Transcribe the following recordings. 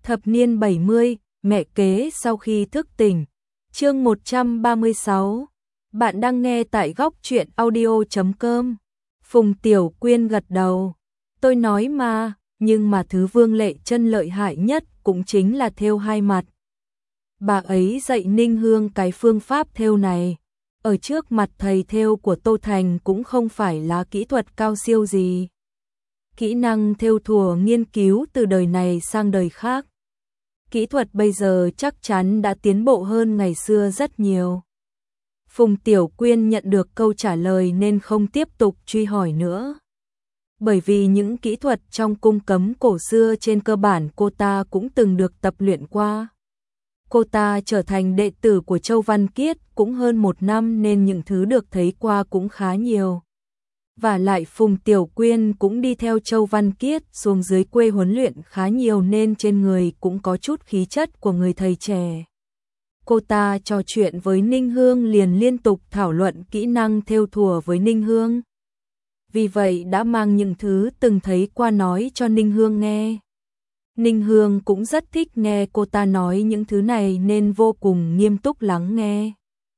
Thập niên 70, mẹ kế sau khi thức tỉnh. Chương 136. Bạn đang nghe tại góc truyện audio.com. Phùng Tiểu Quyên gật đầu. Tôi nói mà, nhưng mà thứ Vương Lệ Chân lợi hại nhất cũng chính là thêu hai mặt. Bà ấy dạy Ninh Hương cái phương pháp thêu này. Ở trước mặt thầy thêu của Tô Thành cũng không phải là kỹ thuật cao siêu gì. Kỹ năng thêu thùa nghiên cứu từ đời này sang đời khác. Kỹ thuật bây giờ chắc chắn đã tiến bộ hơn ngày xưa rất nhiều. Phùng Tiểu Quyên nhận được câu trả lời nên không tiếp tục truy hỏi nữa. Bởi vì những kỹ thuật trong cung cấm cổ xưa trên cơ bản cô ta cũng từng được tập luyện qua. Cô ta trở thành đệ tử của Châu Văn Kiết cũng hơn 1 năm nên những thứ được thấy qua cũng khá nhiều. Và lại Phùng Tiểu Quyên cũng đi theo Châu Văn Kiết xuống dưới quê huấn luyện khá nhiều nên trên người cũng có chút khí chất của người thầy trẻ. Cô ta trò chuyện với Ninh Hương liền liên tục thảo luận kỹ năng thêu thùa với Ninh Hương. Vì vậy đã mang những thứ từng thấy qua nói cho Ninh Hương nghe. Ninh Hương cũng rất thích nghe cô ta nói những thứ này nên vô cùng nghiêm túc lắng nghe.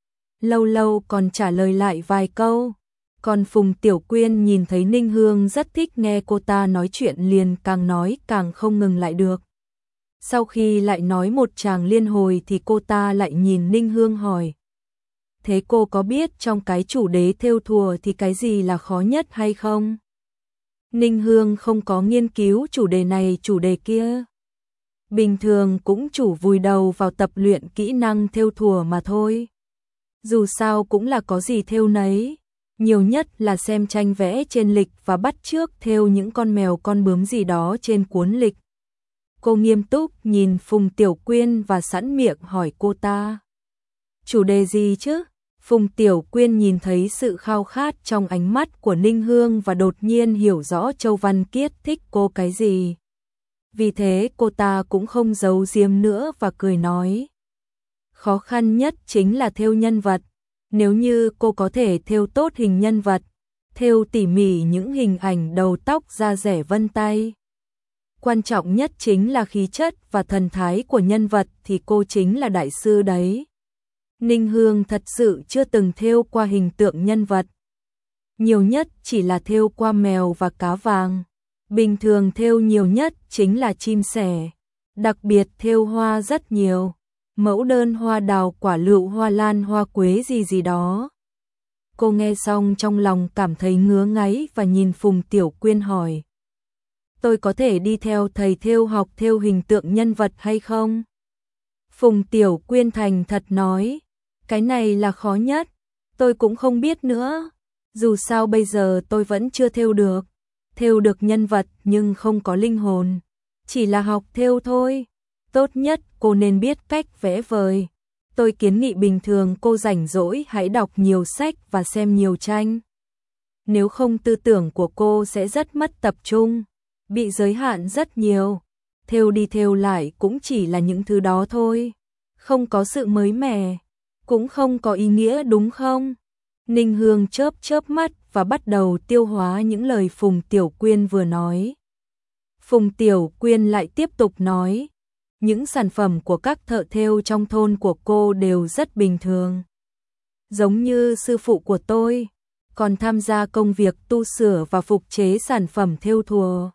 Lâu lâu còn trả lời lại vài câu. Còn Phùng Tiểu Quyên nhìn thấy Ninh Hương rất thích nghe cô ta nói chuyện liền càng nói càng không ngừng lại được. Sau khi lại nói một tràng liên hồi thì cô ta lại nhìn Ninh Hương hỏi. Thế cô có biết trong cái chủ đề thêu thùa thì cái gì là khó nhất hay không? Ninh Hương không có nghiên cứu chủ đề này chủ đề kia. Bình thường cũng chủ vùi đầu vào tập luyện kỹ năng thêu thùa mà thôi. Dù sao cũng là có gì thêu nấy. Nhiều nhất là xem tranh vẽ trên lịch và bắt chước thêu những con mèo con bướm gì đó trên cuốn lịch. Cô nghiêm túc nhìn Phùng Tiểu Quyên và sẵn miệng hỏi cô ta. Chủ đề gì chứ? Phùng Tiểu Quyên nhìn thấy sự khao khát trong ánh mắt của Ninh Hương và đột nhiên hiểu rõ Châu Văn Kiết thích cô cái gì. Vì thế cô ta cũng không giấu giếm nữa và cười nói. Khó khăn nhất chính là thêu nhân vật. Nếu như cô có thể thêu tốt hình nhân vật, thêu tỉ mỉ những hình ảnh đầu tóc da dẻ vân tay. Quan trọng nhất chính là khí chất và thần thái của nhân vật thì cô chính là đại sư đấy. Ninh Hương thật sự chưa từng thêu qua hình tượng nhân vật. Nhiều nhất chỉ là thêu qua mèo và cá vàng. Bình thường thêu nhiều nhất chính là chim sẻ. Đặc biệt thêu hoa rất nhiều. Mẫu đơn hoa đào quả lựu hoa lan hoa quế gì đó. Cô nghe xong trong lòng cảm thấy ngứa ngáy và nhìn Phùng Tiểu Quyên hỏi. Tôi có thể đi theo thầy thêu học thêu hình tượng nhân vật hay không? Phùng Tiểu Quyên thành thật nói. Cái này là khó nhất. Tôi cũng không biết nữa. Dù sao bây giờ tôi vẫn chưa thêu được. Thêu được nhân vật nhưng không có linh hồn. Chỉ là học thêu thôi. Tốt nhất cô nên biết cách vẽ vời. Tôi kiến nghị bình thường cô rảnh rỗi hãy đọc nhiều sách và xem nhiều tranh. Nếu không tư tưởng của cô sẽ rất mất tập trung, bị giới hạn rất nhiều. Thêu đi thêu lại cũng chỉ là những thứ đó thôi. Không có sự mới mẻ, cũng không có ý nghĩa đúng không? Ninh Hương chớp chớp mắt và bắt đầu tiêu hóa những lời Phùng Tiểu Quyên vừa nói. Phùng Tiểu Quyên lại tiếp tục nói. Những sản phẩm của các thợ thêu trong thôn của cô đều rất bình thường. Giống như sư phụ của tôi, còn tham gia công việc tu sửa và phục chế sản phẩm thêu thùa.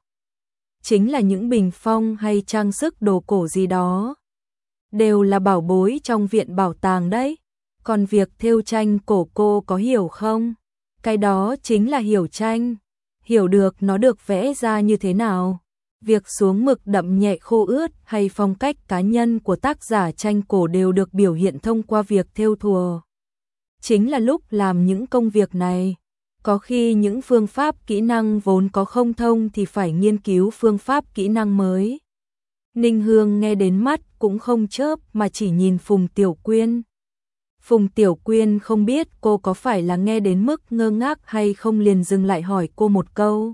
Chính là những bình phong hay trang sức đồ cổ gì đó. Đều là bảo bối trong viện bảo tàng đấy. Còn việc thêu tranh cổ cô có hiểu không? Cái đó chính là hiểu tranh. Hiểu được nó được vẽ ra như thế nào. Việc xuống mực đậm nhẹ khô ướt hay phong cách cá nhân của tác giả tranh cổ đều được biểu hiện thông qua việc thêu thùa. Chính là lúc làm những công việc này, có khi những phương pháp kỹ năng vốn có không thông thì phải nghiên cứu phương pháp kỹ năng mới. Ninh Hương nghe đến mắt cũng không chớp mà chỉ nhìn Phùng Tiểu Quyên. Phùng Tiểu Quyên không biết cô có phải là nghe đến mức ngơ ngác hay không liền dừng lại hỏi cô một câu.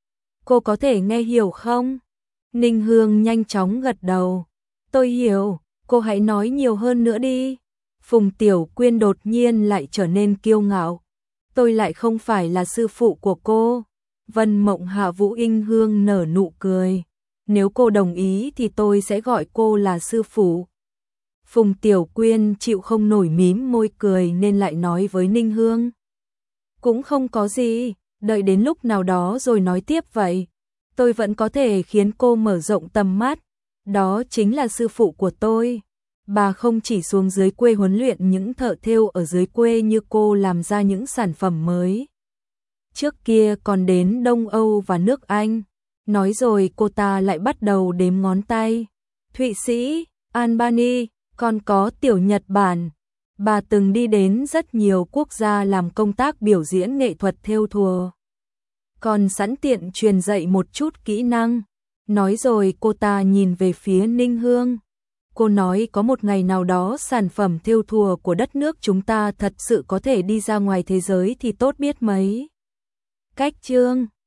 Cô có thể nghe hiểu không? Ninh Hương nhanh chóng gật đầu. Tôi hiểu, cô hãy nói nhiều hơn nữa đi. Phùng Tiểu Quyên đột nhiên lại trở nên kiêu ngạo. Tôi lại không phải là sư phụ của cô. Vân Mộng Hạ Vũ Inh Hương nở nụ cười. nếu cô đồng ý thì tôi sẽ gọi cô là sư phụ. Phùng Tiểu Quyên chịu không nổi mím môi cười nên lại nói với Ninh Hương. Cũng không có gì, đợi đến lúc nào đó rồi nói tiếp vậy. Tôi vẫn có thể khiến cô mở rộng tầm mắt, đó chính là sư phụ của tôi. Bà không chỉ xuống dưới quê huấn luyện những thợ thêu ở dưới quê như cô làm ra những sản phẩm mới. Trước kia còn đến Đông Âu và nước Anh. Nói rồi cô ta lại bắt đầu đếm ngón tay. Thụy Sĩ, Albany, còn có tiểu Nhật Bản. Bà từng đi đến rất nhiều quốc gia làm công tác biểu diễn nghệ thuật thêu thùa. Còn sẵn tiện truyền dạy một chút kỹ năng. Nói rồi cô ta nhìn về phía Ninh Hương. Cô nói có một ngày nào đó sản phẩm thêu thùa của đất nước chúng ta thật sự có thể đi ra ngoài thế giới thì tốt biết mấy. Cách chương